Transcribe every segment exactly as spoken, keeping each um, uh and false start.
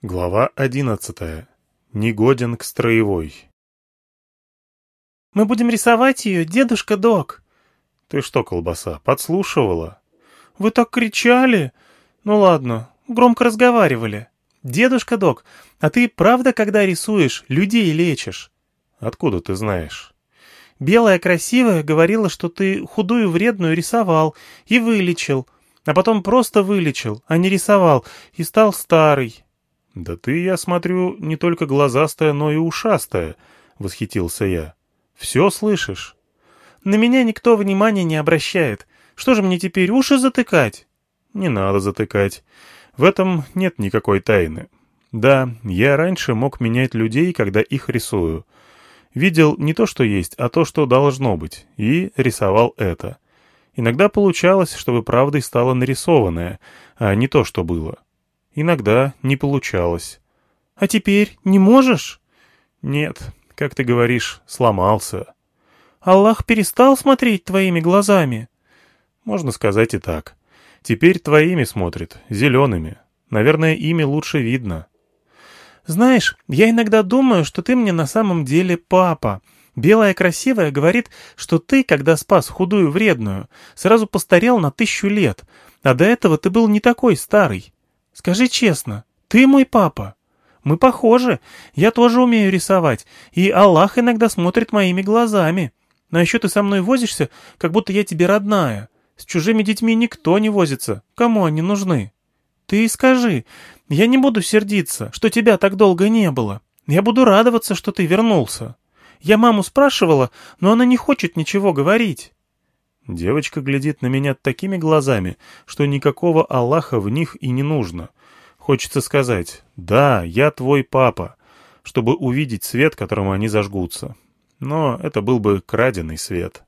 Глава одиннадцатая. Негоден к строевой. «Мы будем рисовать ее, дедушка Док». «Ты что, колбаса, подслушивала?» «Вы так кричали!» «Ну ладно, громко разговаривали». «Дедушка Док, а ты правда, когда рисуешь, людей лечишь?» «Откуда ты знаешь?» «Белая красивая говорила, что ты худую вредную рисовал и вылечил, а потом просто вылечил, а не рисовал, и стал старый». «Да ты, я смотрю, не только глазастая, но и ушастая», — восхитился я. «Все слышишь?» «На меня никто внимания не обращает. Что же мне теперь, уши затыкать?» «Не надо затыкать. В этом нет никакой тайны. Да, я раньше мог менять людей, когда их рисую. Видел не то, что есть, а то, что должно быть, и рисовал это. Иногда получалось, чтобы правдой стало нарисованное, а не то, что было. Иногда не получалось. «А теперь не можешь?» «Нет, как ты говоришь, сломался». «Аллах перестал смотреть твоими глазами?» «Можно сказать и так. Теперь твоими смотрит, зелеными. Наверное, ими лучше видно». «Знаешь, я иногда думаю, что ты мне на самом деле папа. Белая красивая говорит, что ты, когда спас худую вредную, сразу постарел на тысячу лет, а до этого ты был не такой старый. Скажи честно, ты мой папа? Мы похожи, я тоже умею рисовать, и Аллах иногда смотрит моими глазами. А еще ты со мной возишься, как будто я тебе родная. С чужими детьми никто не возится, кому они нужны? Ты скажи, я не буду сердиться, что тебя так долго не было. Я буду радоваться, что ты вернулся. Я маму спрашивала, но она не хочет ничего говорить». Девочка глядит на меня такими глазами, что никакого Аллаха в них и не нужно. Хочется сказать: «Да, я твой папа», чтобы увидеть свет, которым они зажгутся. Но это был бы краденый свет.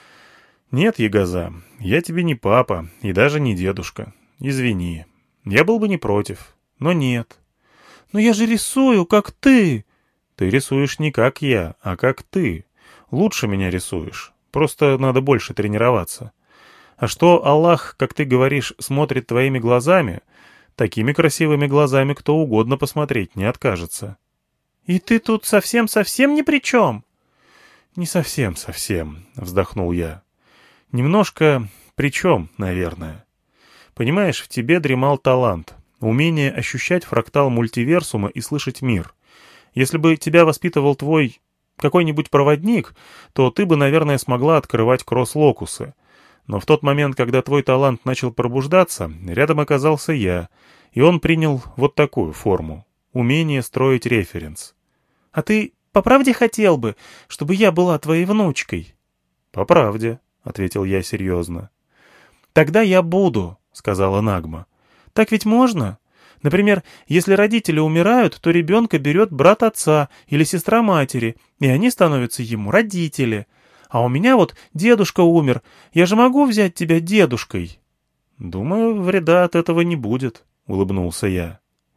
«Нет, Ягоза, я тебе не папа и даже не дедушка. Извини. Я был бы не против, но нет». «Но я же рисую, как ты». «Ты рисуешь не как я, а как ты. Лучше меня рисуешь. Просто надо больше тренироваться. А что Аллах, как ты говоришь, смотрит твоими глазами, такими красивыми глазами кто угодно посмотреть не откажется». «И ты тут совсем-совсем ни при чем?» «Не совсем-совсем», — вздохнул я. «Немножко при чем, наверное. Понимаешь, в тебе дремал талант, умение ощущать фрактал мультиверсума и слышать мир. Если бы тебя воспитывал твой какой-нибудь проводник, то ты бы, наверное, смогла открывать кросс-локусы. Но в тот момент, когда твой талант начал пробуждаться, рядом оказался я, и он принял вот такую форму — умение строить референс». «А ты по правде хотел бы, чтобы я была твоей внучкой?» «По правде», — ответил я серьезно. «Тогда я буду», — сказала Нагма. «Так ведь можно? Например, если родители умирают, то ребенка берет брат отца или сестра матери, и они становятся ему родители. А у меня вот дедушка умер, я же могу взять тебя дедушкой?» «Думаю, вреда от этого не будет», — улыбнулся я.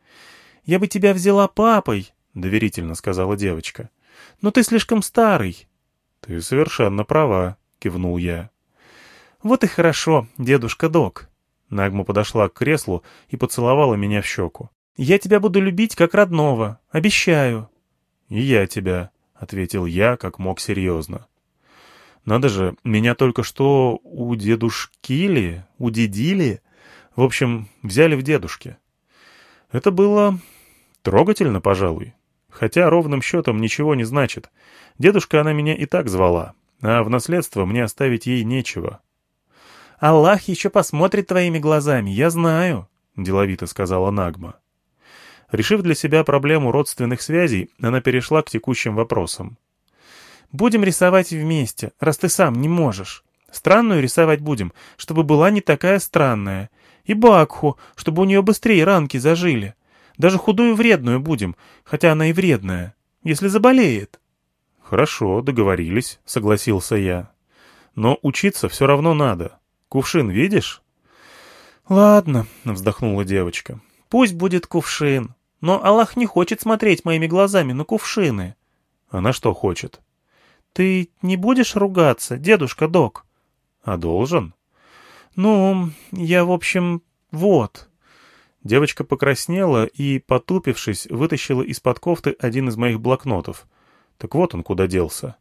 «Я бы тебя взяла папой», — доверительно сказала девочка. «Но ты слишком старый». «Ты совершенно права», — кивнул я. «Вот и хорошо, дедушка Док». Нагма подошла к креслу и поцеловала меня в щеку. «Я тебя буду любить как родного, обещаю». «И я тебя», — ответил я, как мог серьезно. «Надо же, меня только что у дедушкили, удедили, в общем, взяли в дедушки. Это было трогательно, пожалуй, хотя ровным счетом ничего не значит. Дедушка она меня и так звала, а в наследство мне оставить ей нечего». «Аллах еще посмотрит твоими глазами, я знаю», — деловито сказала Нагма. Решив для себя проблему родственных связей, она перешла к текущим вопросам. «Будем рисовать вместе, раз ты сам не можешь. Странную рисовать будем, чтобы была не такая странная. И Бакху, чтобы у нее быстрее ранки зажили. Даже худую вредную будем, хотя она и вредная, если заболеет». «Хорошо, договорились», — согласился я. «Но учиться все равно надо. Кувшин видишь?» «Ладно», — вздохнула девочка. «Пусть будет кувшин. Но Аллах не хочет смотреть моими глазами на кувшины». «Она что хочет?» «Ты не будешь ругаться, дедушка Док?» «А должен?» «Ну, я, в общем, вот». Девочка покраснела и, потупившись, вытащила из-под кофты один из моих блокнотов. Так вот он куда делся.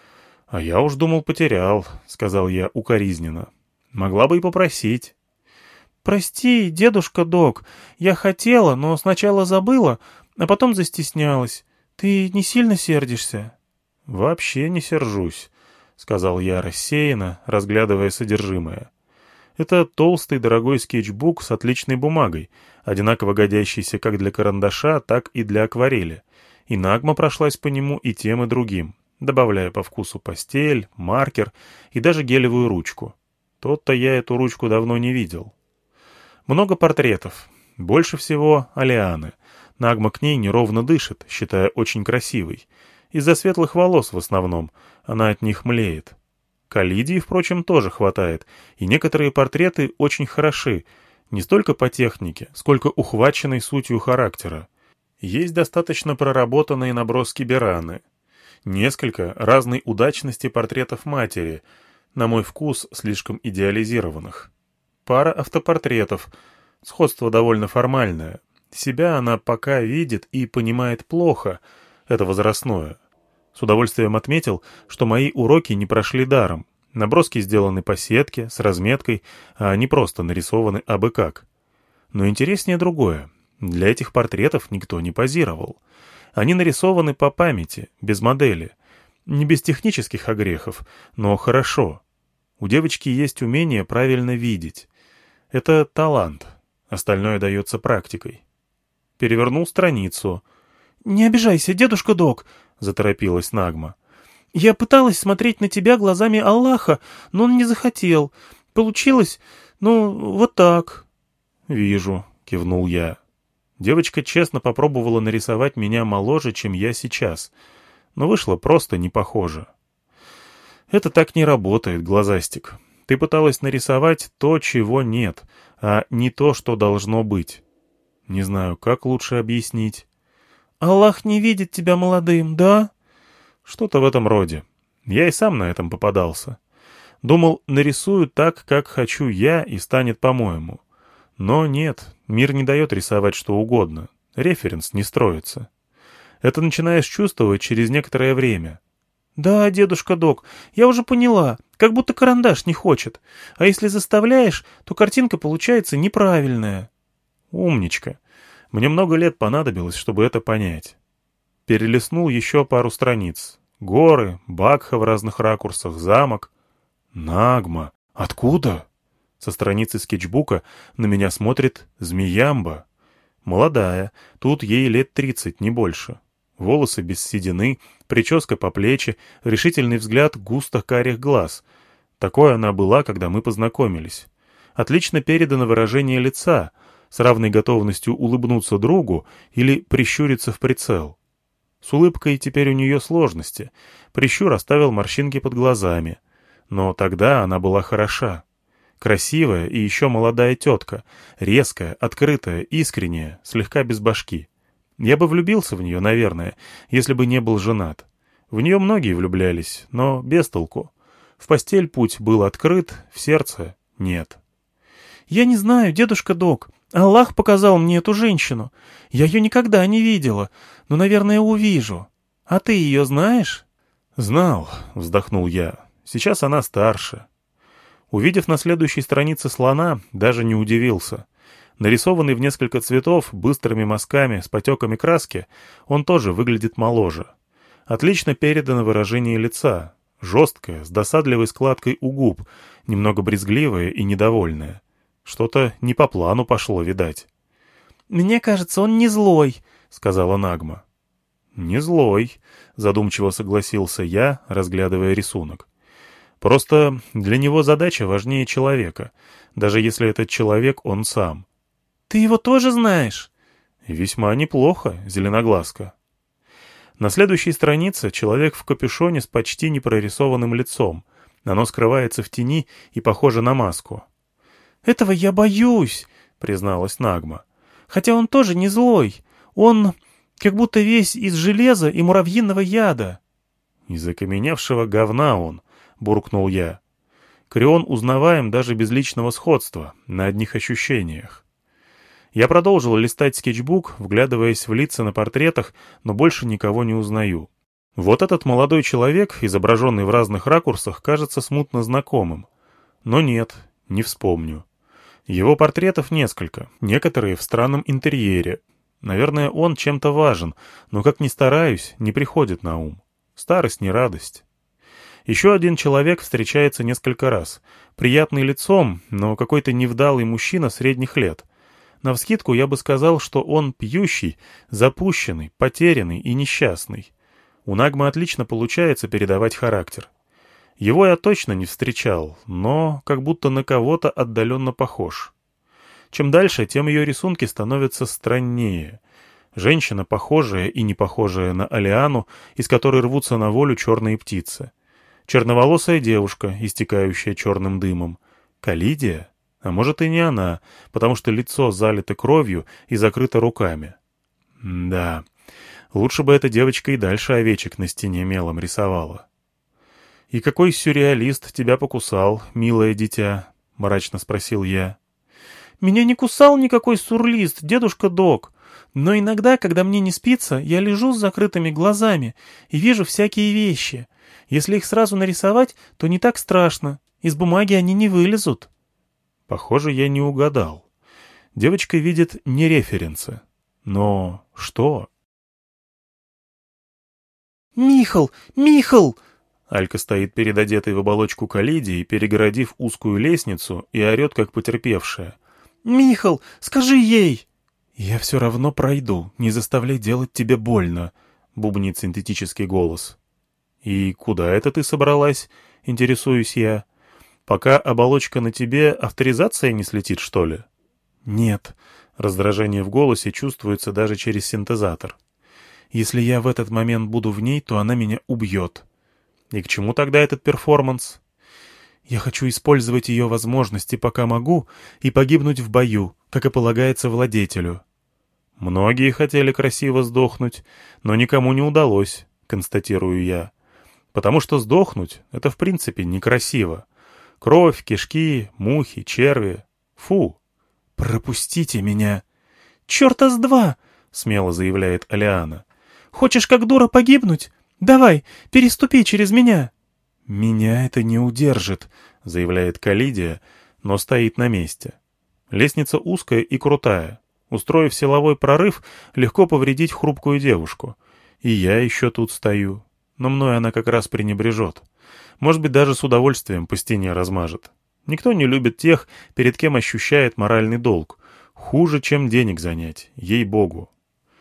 «А я уж думал, потерял», — сказал я укоризненно. «Могла бы и попросить». «Прости, дедушка Док, я хотела, но сначала забыла, а потом застеснялась. Ты не сильно сердишься?» «Вообще не сержусь», — сказал я рассеянно, разглядывая содержимое. Это толстый дорогой скетчбук с отличной бумагой, одинаково годящийся как для карандаша, так и для акварели. И Нагма прошлась по нему и тем, и другим, добавляя по вкусу пастель, маркер и даже гелевую ручку. Тот-то я эту ручку давно не видел. Много портретов. Больше всего Алианы. Нагма к ней неровно дышит, считая очень красивой. Из-за светлых волос в основном. Она от них млеет. К Лидии, впрочем, тоже хватает, и некоторые портреты очень хороши, не столько по технике, сколько ухваченной сутью характера. Есть достаточно проработанные наброски Бераны. Несколько разной удачности портретов матери, на мой вкус, слишком идеализированных. Пара автопортретов, сходство довольно формальное. Себя она пока видит и понимает плохо, это возрастное. С удовольствием отметил, что мои уроки не прошли даром. Наброски сделаны по сетке, с разметкой, а не просто нарисованы абы как. Но интереснее другое. Для этих портретов никто не позировал. Они нарисованы по памяти, без модели. Не без технических огрехов, но хорошо. У девочки есть умение правильно видеть. Это талант. Остальное дается практикой. Перевернул страницу. «Не обижайся, дедушка Док», — заторопилась Нагма. «Я пыталась смотреть на тебя глазами Аллаха, но он не захотел. Получилось, ну, вот так». «Вижу», — кивнул я. Девочка честно попробовала нарисовать меня моложе, чем я сейчас, но вышло просто не похоже. «Это так не работает, глазастик. Ты пыталась нарисовать то, чего нет, а не то, что должно быть. Не знаю, как лучше объяснить». «Аллах не видит тебя молодым, да?» «Что-то в этом роде. Я и сам на этом попадался. Думал, нарисую так, как хочу я, и станет по-моему. Но нет, мир не дает рисовать что угодно. Референс не строится. Это начинаешь чувствовать через некоторое время». «Да, дедушка Док, я уже поняла. Как будто карандаш не хочет. А если заставляешь, то картинка получается неправильная». «Умничка. Мне много лет понадобилось, чтобы это понять». Перелистнул еще пару страниц. Горы, Бакха в разных ракурсах, замок. Нагма. Откуда? Со страницы скетчбука на меня смотрит Змеямба. Молодая, тут ей лет тридцать, не больше. Волосы без седины, прическа по плечи, решительный взгляд густо карих глаз. Такой она была, когда мы познакомились. Отлично передано выражение лица, с равной готовностью улыбнуться другу или прищуриться в прицел. С улыбкой теперь у нее сложности. Прищур оставил морщинки под глазами. Но тогда она была хороша. Красивая и еще молодая тетка, резкая, открытая, искренняя, слегка без башки. Я бы влюбился в нее, наверное, если бы не был женат. В нее многие влюблялись, но без толку. В постель путь был открыт, в сердце — нет. «Я не знаю, дедушка Док. Аллах показал мне эту женщину. Я ее никогда не видела, но, наверное, увижу. А ты ее знаешь?» «Знал», — вздохнул я. «Сейчас она старше». Увидев на следующей странице слона, даже не удивился. Нарисованный в несколько цветов, быстрыми мазками, с потеками краски, он тоже выглядит моложе. Отлично передано выражение лица. Жесткое, с досадливой складкой у губ, немного брезгливое и недовольное. Что-то не по плану пошло, видать. «Мне кажется, он не злой», — сказала Нагма. «Не злой», — задумчиво согласился я, разглядывая рисунок. «Просто для него задача важнее человека, даже если этот человек он сам». «Ты его тоже знаешь?» «Весьма неплохо, зеленоглазка». На следующей странице человек в капюшоне с почти непрорисованным лицом. Оно скрывается в тени и похоже на маску. «Этого я боюсь», — призналась Нагма. «Хотя он тоже не злой. Он как будто весь из железа и муравьиного яда». «Из окаменевшего говна он», — буркнул я. Крион узнаваем даже без личного сходства, на одних ощущениях. Я продолжил листать скетчбук, вглядываясь в лица на портретах, но больше никого не узнаю. Вот этот молодой человек, изображенный в разных ракурсах, кажется смутно знакомым. Но нет, не вспомню. Его портретов несколько, некоторые в странном интерьере. Наверное, он чем-то важен, но, как ни стараюсь, не приходит на ум. Старость не радость. Еще один человек встречается несколько раз. Приятный лицом, но какой-то невдалый мужчина средних лет. Навскидку я бы сказал, что он пьющий, запущенный, потерянный и несчастный. У Нагмы отлично получается передавать характер. Его я точно не встречал, но как будто на кого-то отдаленно похож. Чем дальше, тем ее рисунки становятся страннее. Женщина, похожая и не похожая на Алиану, из которой рвутся на волю черные птицы. Черноволосая девушка, истекающая черным дымом. Калидия? А может и не она, потому что лицо залито кровью и закрыто руками. Да, лучше бы эта девочка и дальше овечек на стене мелом рисовала. «И какой сюрреалист тебя покусал, милое дитя?» — мрачно спросил я. «Меня не кусал никакой сурлист, дедушка Док. Но иногда, когда мне не спится, я лежу с закрытыми глазами и вижу всякие вещи. Если их сразу нарисовать, то не так страшно. Из бумаги они не вылезут». Похоже, я не угадал. Девочка видит не референсы. Но что? «Михал! Михал!» Алька стоит перед одетой в оболочку Калидией, перегородив узкую лестницу, и орет, как потерпевшая. «Михал, скажи ей!» «Я все равно пройду, не заставляй делать тебе больно», — бубнит синтетический голос. «И куда это ты собралась?» — интересуюсь я. «Пока оболочка на тебе, авторизация не слетит, что ли?» «Нет», — раздражение в голосе чувствуется даже через синтезатор. «Если я в этот момент буду в ней, то она меня убьет». «И к чему тогда этот перформанс?» «Я хочу использовать ее возможности, пока могу, и погибнуть в бою, как и полагается владетелю». «Многие хотели красиво сдохнуть, но никому не удалось», — констатирую я. «Потому что сдохнуть — это в принципе некрасиво. Кровь, кишки, мухи, черви. Фу!» «Пропустите меня!» «Черта с два!» — смело заявляет Алиана. «Хочешь как дура погибнуть? Давай, переступи через меня!» «Меня это не удержит», — заявляет Калидия, но стоит на месте. Лестница узкая и крутая. Устроив силовой прорыв, легко повредить хрупкую девушку. И я еще тут стою. Но мной она как раз пренебрежет. Может быть, даже с удовольствием по стене размажет. Никто не любит тех, перед кем ощущает моральный долг. Хуже, чем денег занять, ей-богу.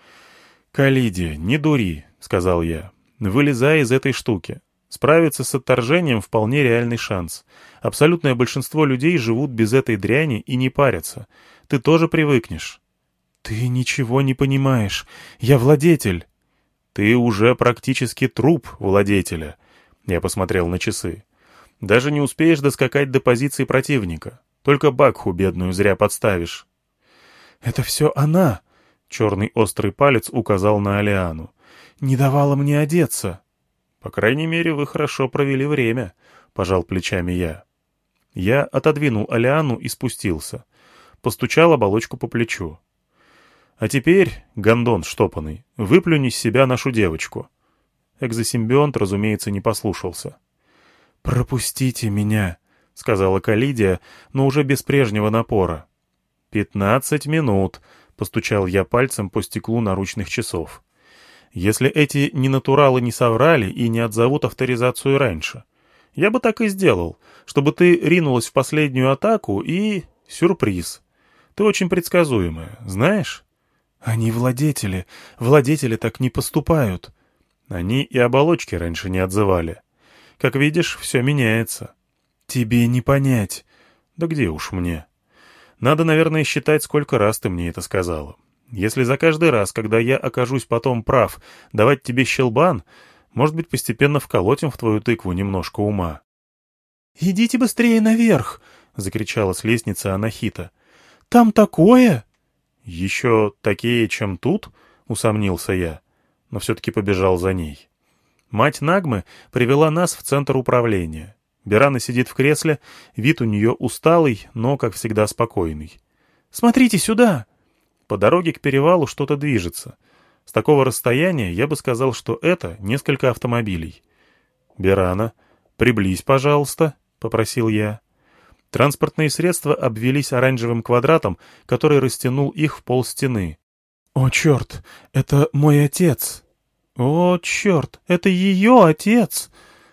«Калидия, не дури», — сказал я. «Вылезай из этой штуки. Справиться с отторжением вполне реальный шанс. Абсолютное большинство людей живут без этой дряни и не парятся. Ты тоже привыкнешь». «Ты ничего не понимаешь. Я владетель». «Ты уже практически труп владетеля». Я посмотрел на часы. «Даже не успеешь доскакать до позиции противника. Только Бакху бедную зря подставишь». «Это все она», — черный острый палец указал на Алиану. «Не давала мне одеться». «По крайней мере, вы хорошо провели время», — пожал плечами я. Я отодвинул Алиану и спустился. Постучал оболочку по плечу. «А теперь, гондон штопанный, выплюнь из себя нашу девочку». Экзосимбионт, разумеется, не послушался. «Пропустите меня», — сказала Калидия, но уже без прежнего напора. «Пятнадцать минут», — постучал я пальцем по стеклу наручных часов. «Если эти ненатуралы не соврали и не отзовут авторизацию раньше. Я бы так и сделал, чтобы ты ринулась в последнюю атаку и... сюрприз. Ты очень предсказуемая, знаешь?» «Они владетели. Владетели так не поступают». «Они и оболочки раньше не отзывали. Как видишь, все меняется». «Тебе не понять». «Да где уж мне. Надо, наверное, считать, сколько раз ты мне это сказала. Если за каждый раз, когда я окажусь потом прав, давать тебе щелбан, может быть, постепенно вколотим в твою тыкву немножко ума». «Идите быстрее наверх!» — закричала с лестницы Анахита. «Там такое!» «Еще такие, чем тут?» — усомнился я, но все-таки побежал за ней. Мать Нагмы привела нас в центр управления. Берана сидит в кресле, вид у нее усталый, но, как всегда, спокойный. «Смотрите сюда!» По дороге к перевалу что-то движется. С такого расстояния я бы сказал, что это несколько автомобилей. «Берана, приблизь, пожалуйста», — попросил я. Транспортные средства обвелись оранжевым квадратом, который растянул их в полстены. «О, черт, это мой отец!» «О, черт, это ее отец!»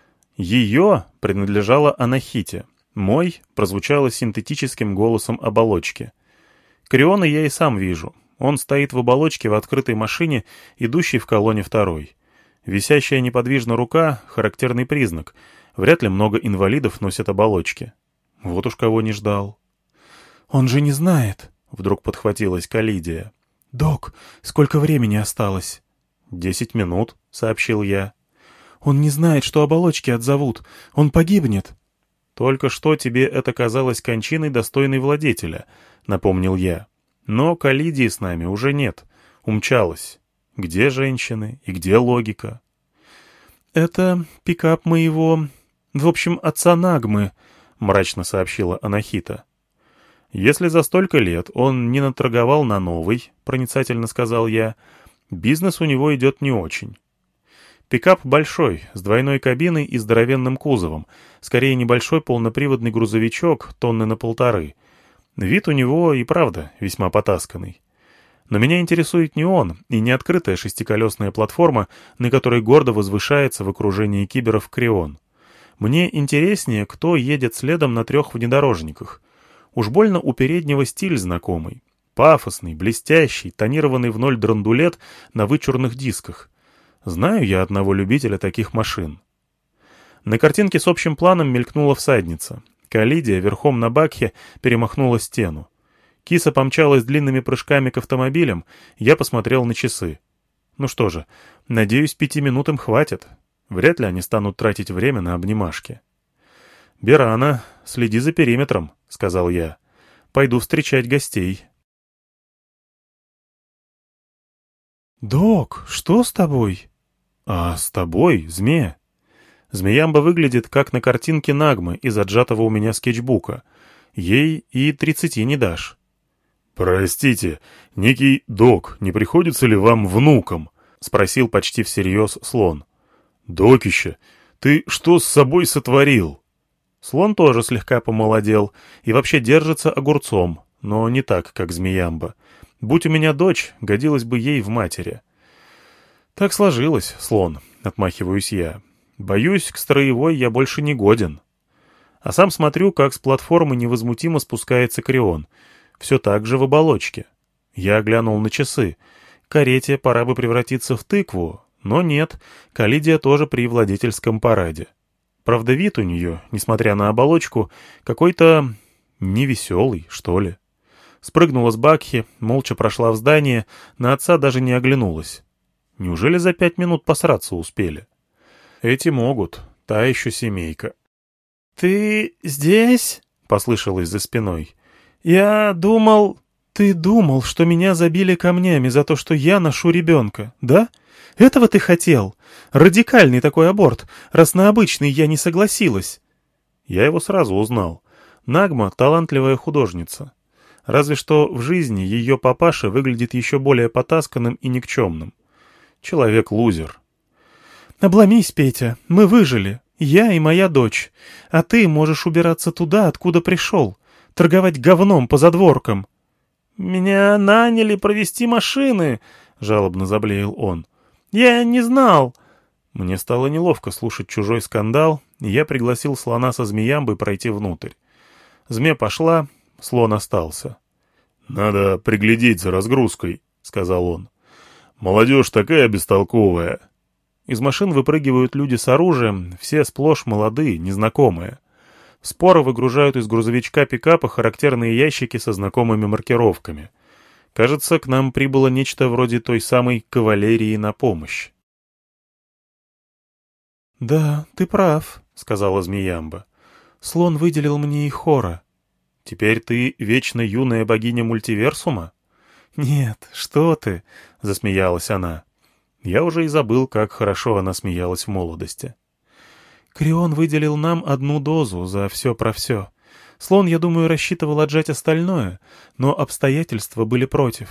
«Ее» принадлежала Анахите. «Мой» прозвучало синтетическим голосом оболочки. Криона я и сам вижу. Он стоит в оболочке в открытой машине, идущей в колонне второй. Висящая неподвижно рука — характерный признак. Вряд ли много инвалидов носят оболочки. Вот уж кого не ждал. «Он же не знает», — вдруг подхватилась Калидия. «Док, сколько времени осталось?» «Десять минут», — сообщил я. «Он не знает, что оболочки отзовут. Он погибнет». «Только что тебе это казалось кончиной, достойной владетеля», — напомнил я. «Но Калидии с нами уже нет. Умчалась. Где женщины и где логика?» «Это пикап моего... в общем, отца Нагмы», — мрачно сообщила Анахита. «Если за столько лет он не наторговал на новый», — проницательно сказал я, — «бизнес у него идет не очень». Пикап большой, с двойной кабиной и здоровенным кузовом, скорее небольшой полноприводный грузовичок, тонны на полторы. Вид у него и правда весьма потасканный. Но меня интересует не он и не открытая шестиколесная платформа, на которой гордо возвышается в окружении киберов Крион. Мне интереснее, кто едет следом на трех внедорожниках. Уж больно у переднего стиль знакомый. Пафосный, блестящий, тонированный в ноль драндулет на вычурных дисках. Знаю я одного любителя таких машин. На картинке с общим планом мелькнула всадница. Калидия верхом на бакхе перемахнула стену. Киса помчалась длинными прыжками к автомобилям, я посмотрел на часы. Ну что же, надеюсь, пяти минут им хватит. Вряд ли они станут тратить время на обнимашки. «Берана, следи за периметром», — сказал я. «Пойду встречать гостей». «Док, что с тобой?» «А с тобой, змея?» Змеямба выглядит, как на картинке Нагмы из отжатого у меня скетчбука. Ей и тридцати не дашь. «Простите, некий док, не приходится ли вам внуком?» — спросил почти всерьез слон. «Докище, ты что с собой сотворил?» Слон тоже слегка помолодел и вообще держится огурцом, но не так, как Змеямба. Будь у меня дочь, годилась бы ей в матери. «Так сложилось, слон», — отмахиваюсь я. «Боюсь, к строевой я больше не годен». А сам смотрю, как с платформы невозмутимо спускается Крион. Все так же в оболочке. Я глянул на часы. Карете пора бы превратиться в тыкву, но нет, Калидия тоже при владетельском параде. Правда, вид у нее, несмотря на оболочку, какой-то невеселый, что ли. Спрыгнула с бакхи, молча прошла в здание, на отца даже не оглянулась. Неужели за пять минут посраться успели? Эти могут, та еще семейка. «Ты здесь?» — послышалось за спиной. «Я думал...» «Ты думал, что меня забили камнями за то, что я ношу ребенка, да? Этого ты хотел? Радикальный такой аборт, раз на обычный я не согласилась». Я его сразу узнал. Нагма — талантливая художница. Разве что в жизни ее папаша выглядит еще более потасканным и никчемным. Человек-лузер. «Обломись, Петя, мы выжили, я и моя дочь. А ты можешь убираться туда, откуда пришел, торговать говном по задворкам». «Меня наняли провести машины», — жалобно заблеял он. «Я не знал». Мне стало неловко слушать чужой скандал, и я пригласил слона со змеямбой пройти внутрь. Змея пошла, слон остался. «Надо приглядеть за разгрузкой», — сказал он. «Молодежь такая бестолковая». Из машин выпрыгивают люди с оружием, все сплошь молодые, незнакомые. Споро выгружают из грузовичка пикапа характерные ящики со знакомыми маркировками. Кажется, к нам прибыло нечто вроде той самой кавалерии на помощь. «Да, ты прав», — сказала Змеямба. «Слон выделил мне и Хора». «Теперь ты вечно юная богиня мультиверсума?» «Нет, что ты», — засмеялась она. Я уже и забыл, как хорошо она смеялась в молодости. «Крион выделил нам одну дозу за все про все. Слон, я думаю, рассчитывал отжать остальное, но обстоятельства были против.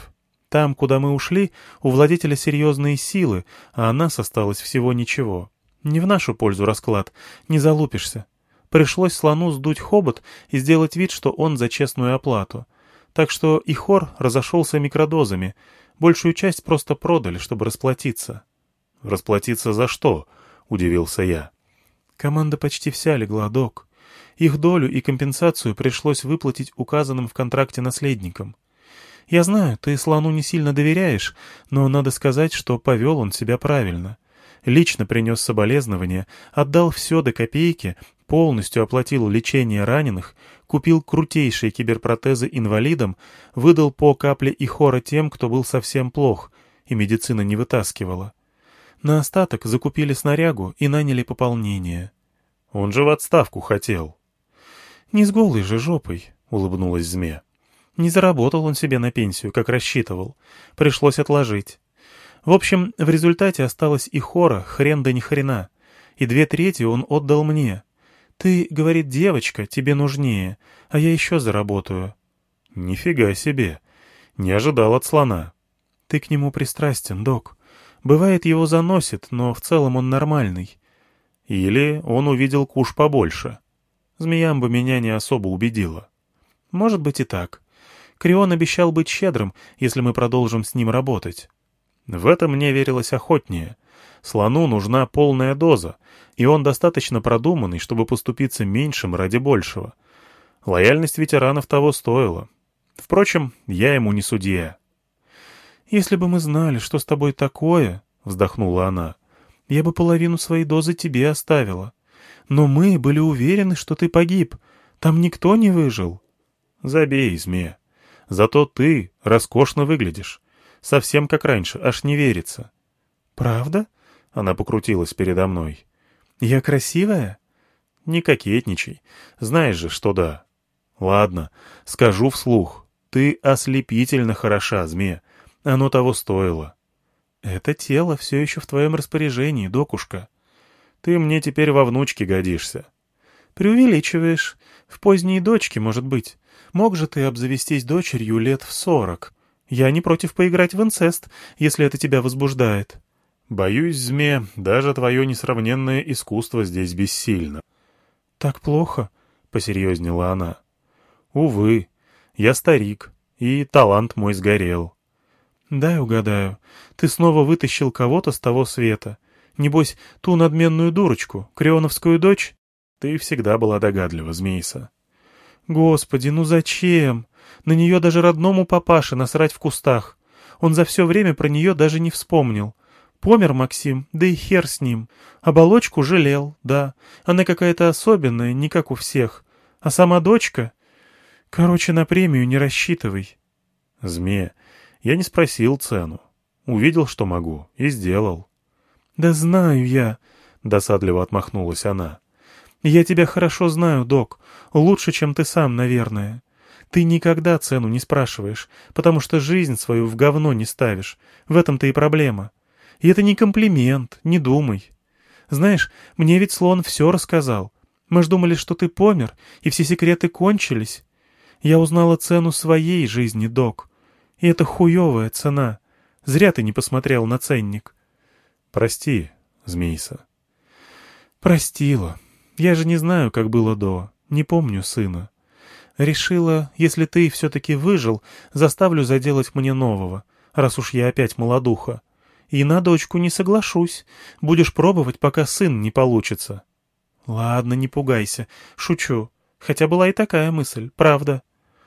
Там, куда мы ушли, у владетеля серьезные силы, а нас осталось всего ничего. Не в нашу пользу расклад, не залупишься. Пришлось слону сдуть хобот и сделать вид, что он за честную оплату. Так что и хор разошелся микродозами. Большую часть просто продали, чтобы расплатиться. «Расплатиться за что?» — удивился я. Команда почти вся легла, док. Их долю и компенсацию пришлось выплатить указанным в контракте наследникам. Я знаю, ты слону не сильно доверяешь, но надо сказать, что повел он себя правильно. Лично принес соболезнования, отдал все до копейки, полностью оплатил лечение раненых, купил крутейшие киберпротезы инвалидам, выдал по капле и хора тем, кто был совсем плох, и медицина не вытаскивала. На остаток закупили снарягу и наняли пополнение. Он же в отставку хотел. «Не с голой же жопой», — улыбнулась Зме. «Не заработал он себе на пенсию, как рассчитывал. Пришлось отложить. В общем, в результате осталось и хора, хрен да ни хрена. И две трети он отдал мне. Ты, говорит, девочка, тебе нужнее, а я еще заработаю». «Нифига себе! Не ожидал от слона». «Ты к нему пристрастен, док. Бывает, его заносит, но в целом он нормальный». «Или он увидел куш побольше». Змеямба меня не особо убедила. «Может быть и так. Крион обещал быть щедрым, если мы продолжим с ним работать». В это мне верилось охотнее. Слону нужна полная доза, и он достаточно продуманный, чтобы поступиться меньшим ради большего. Лояльность ветеранов того стоила. Впрочем, я ему не судья. «Если бы мы знали, что с тобой такое, — вздохнула она, — я бы половину своей дозы тебе оставила. Но мы были уверены, что ты погиб. Там никто не выжил». «Забей, Зме. Зато ты роскошно выглядишь. Совсем как раньше, аж не верится». «Правда?» — она покрутилась передо мной. «Я красивая?» «Не кокетничай. Знаешь же, что да». «Ладно, скажу вслух. Ты ослепительно хороша, Зме. Оно того стоило». «Это тело все еще в твоем распоряжении, докушка». «Ты мне теперь во внучке годишься». «Преувеличиваешь. В поздней дочке, может быть. Мог же ты обзавестись дочерью лет в сорок. Я не против поиграть в инцест, если это тебя возбуждает». «Боюсь, Зме, даже твое несравненное искусство здесь бессильно». «Так плохо?» — посерьезнела она. «Увы, я старик, и талант мой сгорел». «Дай угадаю, ты снова вытащил кого-то с того света. Небось, ту надменную дурочку, крионовскую дочь?» «Ты всегда была догадлива, Змейса». «Господи, ну зачем? На нее даже родному папаше насрать в кустах. Он за все время про нее даже не вспомнил. Помер Максим, да и хер с ним. Оболочку жалел, да. Она какая-то особенная, не как у всех. А сама дочка? Короче, на премию не рассчитывай». «Зме, я не спросил цену. Увидел, что могу, и сделал». «Да знаю я», — досадливо отмахнулась она. «Я тебя хорошо знаю, док. Лучше, чем ты сам, наверное. Ты никогда цену не спрашиваешь, потому что жизнь свою в говно не ставишь. В этом-то и проблема. И это не комплимент, не думай. Знаешь, мне ведь слон все рассказал. Мы ж думали, что ты помер, и все секреты кончились. Я узнала цену своей жизни, док. И это хуевая цена. Зря ты не посмотрел на ценник». «Прости, Змейса». «Простила. Я же не знаю, как было до. Не помню сына. Решила, если ты все-таки выжил, заставлю заделать мне нового, раз уж я опять молодуха. И на дочку не соглашусь. Будешь пробовать, пока сын не получится». «Ладно, не пугайся. Шучу. Хотя была и такая мысль, правда».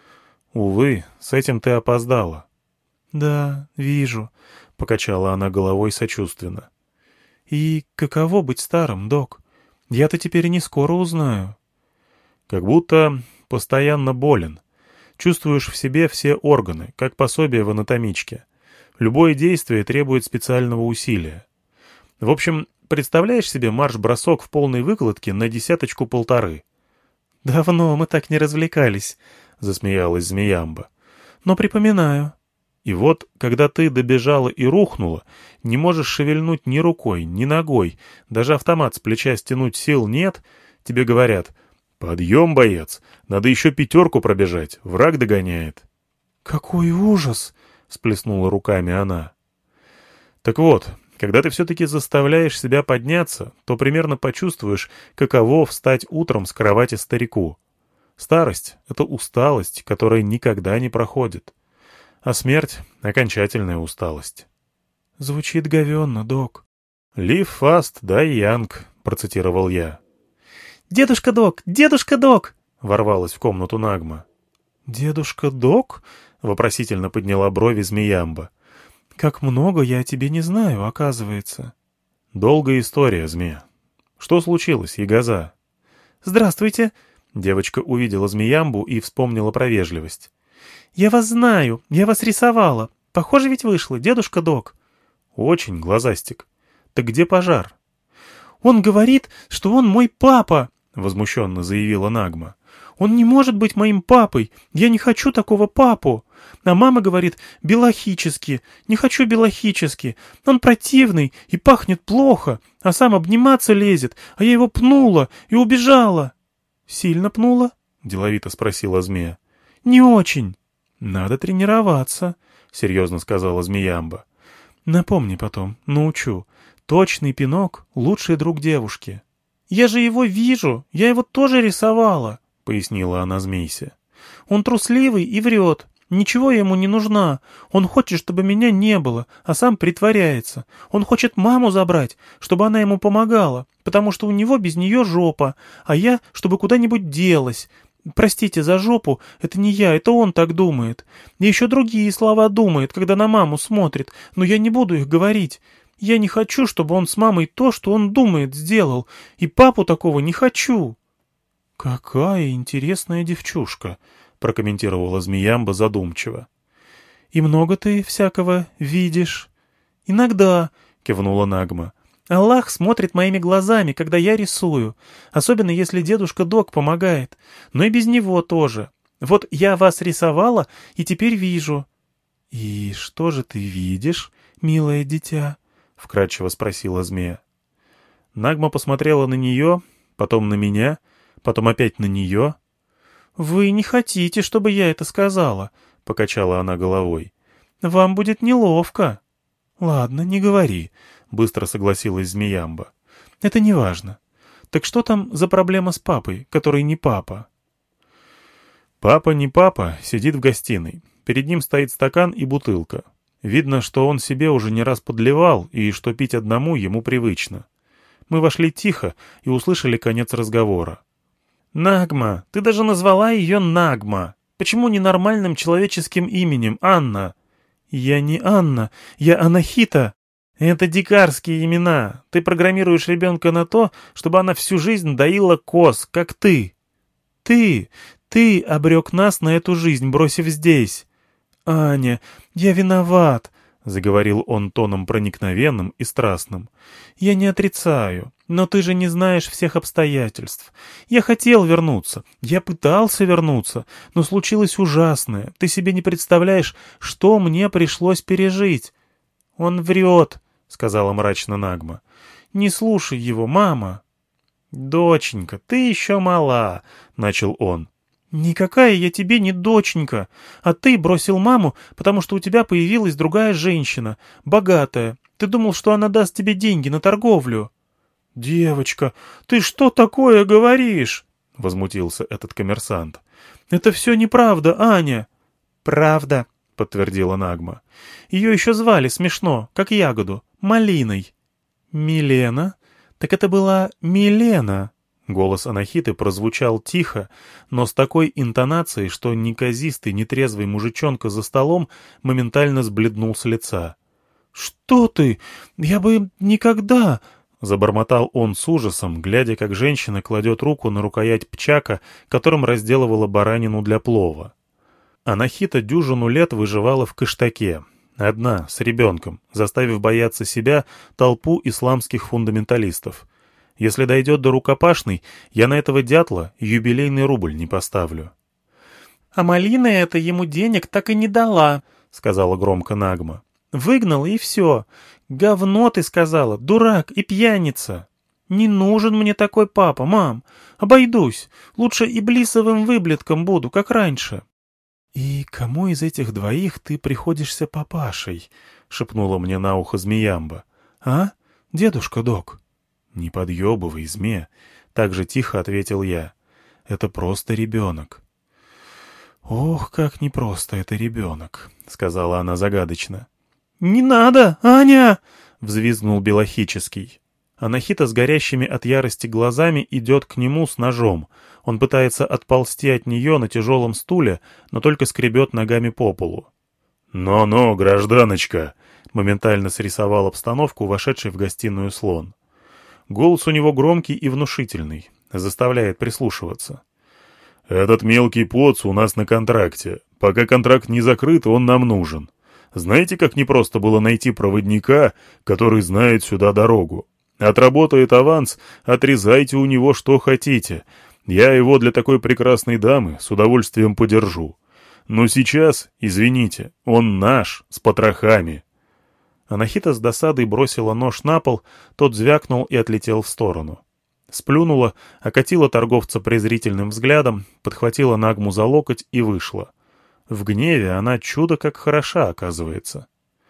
«Увы, с этим ты опоздала». «Да, вижу», — покачала она головой сочувственно. «И каково быть старым, док? Я-то теперь не скоро узнаю». «Как будто постоянно болен. Чувствуешь в себе все органы, как пособие в анатомичке. Любое действие требует специального усилия. В общем, представляешь себе марш-бросок в полной выкладке на десяточку-полторы?» «Давно мы так не развлекались», — засмеялась Змеямба. «Но припоминаю». «И вот, когда ты добежала и рухнула, не можешь шевельнуть ни рукой, ни ногой, даже автомат с плеча стянуть сил нет, тебе говорят: «Подъем, боец, надо еще пятерку пробежать, враг догоняет». «Какой ужас!» — — сплеснула руками она. «Так вот, когда ты все-таки заставляешь себя подняться, то примерно почувствуешь, каково встать утром с кровати старику. Старость — это усталость, которая никогда не проходит. А смерть — окончательная усталость». «Звучит говенно, док». «Live fast, die young», — процитировал я. «Дедушка Док! Дедушка Док!» — ворвалась в комнату Нагма. «Дедушка Док?» — вопросительно подняла брови Змеямба. «Как много я о тебе не знаю, оказывается». «Долгая история, Змея. Что случилось, Ягоза?» «Здравствуйте!» — девочка увидела Змеямбу и вспомнила про вежливость. «Я вас знаю, я вас рисовала. Похоже ведь вышло, дедушка Док». «Очень, глазастик. Так где пожар?» «Он говорит, что он мой папа!» — возмущенно заявила Нагма. «Он не может быть моим папой! Я не хочу такого папу!» А мама говорит «биологически». Не хочу биологически. Он противный и пахнет плохо, а сам обниматься лезет, а я его пнула и убежала. «Сильно пнула?» — деловито спросила Змея. «Не очень». «Надо тренироваться», — серьезно сказала Змеямба. «Напомни потом, научу. Точный пинок — лучший друг девушки». «Я же его вижу, я его тоже рисовала», — пояснила она Змейсе. «Он трусливый и врет. Ничего ему не нужна. Он хочет, чтобы меня не было, а сам притворяется. Он хочет маму забрать, чтобы она ему помогала, потому что у него без нее жопа, а я, чтобы куда-нибудь делась. Простите за жопу, это не я, это он так думает. И еще другие слова думает, когда на маму смотрит, но я не буду их говорить. Я не хочу, чтобы он с мамой то, что он думает, сделал, и папу такого не хочу». «Какая интересная девчушка», — прокомментировала Змеямба задумчиво. «И много ты всякого видишь?» «Иногда», — кивнула Нагма. «Аллах смотрит моими глазами, когда я рисую, особенно если дедушка Док помогает, но и без него тоже. Вот я вас рисовала и теперь вижу». «И что же ты видишь, милое дитя?» — вкратчиво спросила Змея. Нагма посмотрела на нее, потом на меня, потом опять на нее. «Вы не хотите, чтобы я это сказала», — покачала она головой. «Вам будет неловко». «Ладно, не говори», — быстро согласилась Змеямба. «Это не важно. Так что там за проблема с папой, который не папа?» «Папа не папа сидит в гостиной. Перед ним стоит стакан и бутылка. Видно, что он себе уже не раз подливал, и что пить одному ему привычно. Мы вошли тихо и услышали конец разговора. «Нагма, ты даже назвала ее Нагма. Почему не нормальным человеческим именем, Анна?» «Я не Анна, я Анахита». «Это дикарские имена. Ты программируешь ребенка на то, чтобы она всю жизнь доила коз, как ты. Ты, ты обрек нас на эту жизнь, бросив здесь». «Аня, я виноват», — заговорил он тоном проникновенным и страстным. «Я не отрицаю, но ты же не знаешь всех обстоятельств. Я хотел вернуться, я пытался вернуться, но случилось ужасное. Ты себе не представляешь, что мне пришлось пережить». «Он врет», — сказала мрачно Нагма. «Не слушай его, мама». «Доченька, ты еще мала», — начал он. «Никакая я тебе не доченька, а ты бросил маму, потому что у тебя появилась другая женщина, богатая. Ты думал, что она даст тебе деньги на торговлю». «Девочка, ты что такое говоришь?» — возмутился этот коммерсант. «Это все неправда, Аня». «Правда», — подтвердила Нагма. «Ее еще звали смешно, как ягоду, Малиной». «Милена? Так это была Милена». Голос Анахиты прозвучал тихо, но с такой интонацией, что неказистый, нетрезвый мужичонка за столом моментально сбледнул с лица. «Что ты? Я бы никогда...» — забормотал он с ужасом, глядя, как женщина кладет руку на рукоять пчака, которым разделывала баранину для плова. Анахита дюжину лет выживала в Кыштаке, одна, с ребенком, заставив бояться себя толпу исламских фундаменталистов. Если дойдет до рукопашной, я на этого дятла юбилейный рубль не поставлю. — А Малина это ему денег так и не дала, — сказала громко Нагма. — Выгнала и все. Говно ты сказала, дурак и пьяница. Не нужен мне такой папа, мам. Обойдусь. Лучше иблисовым выблетком буду, как раньше. — «И кому из этих двоих ты приходишься папашей?» — шепнула мне на ухо Змеямба. «А, дедушка Док?» «Не подъебывай, Зме», — так же тихо ответил я. «Это просто ребенок». «Ох, как непросто это ребенок», — сказала она загадочно. «Не надо, Аня!» — взвизгнул Белохический. Анахита с горящими от ярости глазами идет к нему с ножом. Он пытается отползти от нее на тяжелом стуле, но только скребет ногами по полу. «Но-но, гражданочка!» — моментально срисовал обстановку, вошедший в гостиную слон. Голос у него громкий и внушительный, заставляет прислушиваться. «Этот мелкий поц у нас на контракте. Пока контракт не закрыт, он нам нужен. Знаете, как непросто было найти проводника, который знает сюда дорогу? Отработает аванс, отрезайте у него что хотите. Я его для такой прекрасной дамы с удовольствием подержу. Но сейчас, извините, он наш, с потрохами». Анахита с досадой бросила нож на пол, тот звякнул и отлетел в сторону. Сплюнула, окатила торговца презрительным взглядом, подхватила Нагму за локоть и вышла. В гневе она чудо как хороша, оказывается.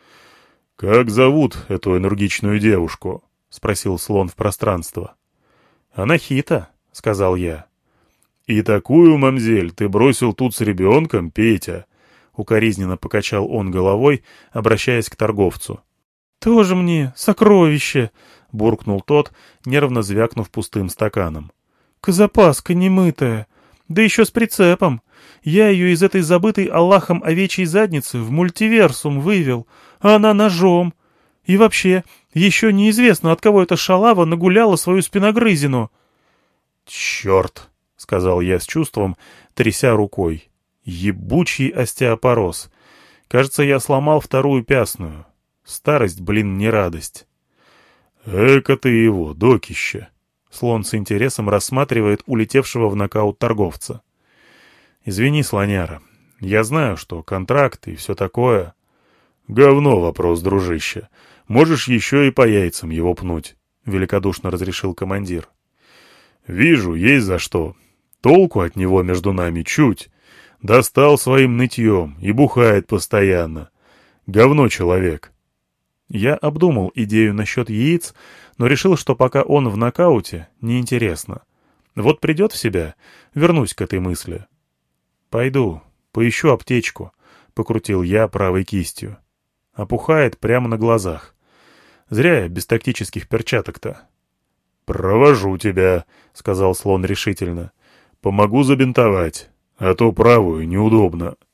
«Как зовут эту энергичную девушку?» — спросил слон в пространство. «Анахита», — сказал я. «И такую, мамзель, ты бросил тут с ребенком, Петя?» — укоризненно покачал он головой, обращаясь к торговцу. «Тоже мне сокровище!» — буркнул тот, нервно звякнув пустым стаканом. «Козапаска немытая, да еще с прицепом. Я ее из этой забытой Аллахом овечьей задницы в мультиверсум вывел, а она ножом. И вообще, еще неизвестно, от кого эта шалава нагуляла свою спиногрызину». «Черт!» — сказал я с чувством, тряся рукой. «Ебучий остеопороз. Кажется, я сломал вторую пястную. Старость, блин, не радость». «Эка ты его, докище!» Слон с интересом рассматривает улетевшего в нокаут торговца. «Извини, слоняра, я знаю, что контракт и все такое...» «Говно вопрос, дружище. Можешь еще и по яйцам его пнуть», — великодушно разрешил командир. «Вижу, есть за что. Толку от него между нами чуть. Достал своим нытьем и бухает постоянно. Говно человек». Я обдумал идею насчет яиц, но решил, что пока он в нокауте, неинтересно. Вот придет в себя, вернусь к этой мысли. «Пойду, поищу аптечку», — покрутил я правой кистью. Опухает прямо на глазах. Зря я без тактических перчаток-то. «Провожу тебя», — сказал слон решительно. «Помогу забинтовать, а то правую неудобно».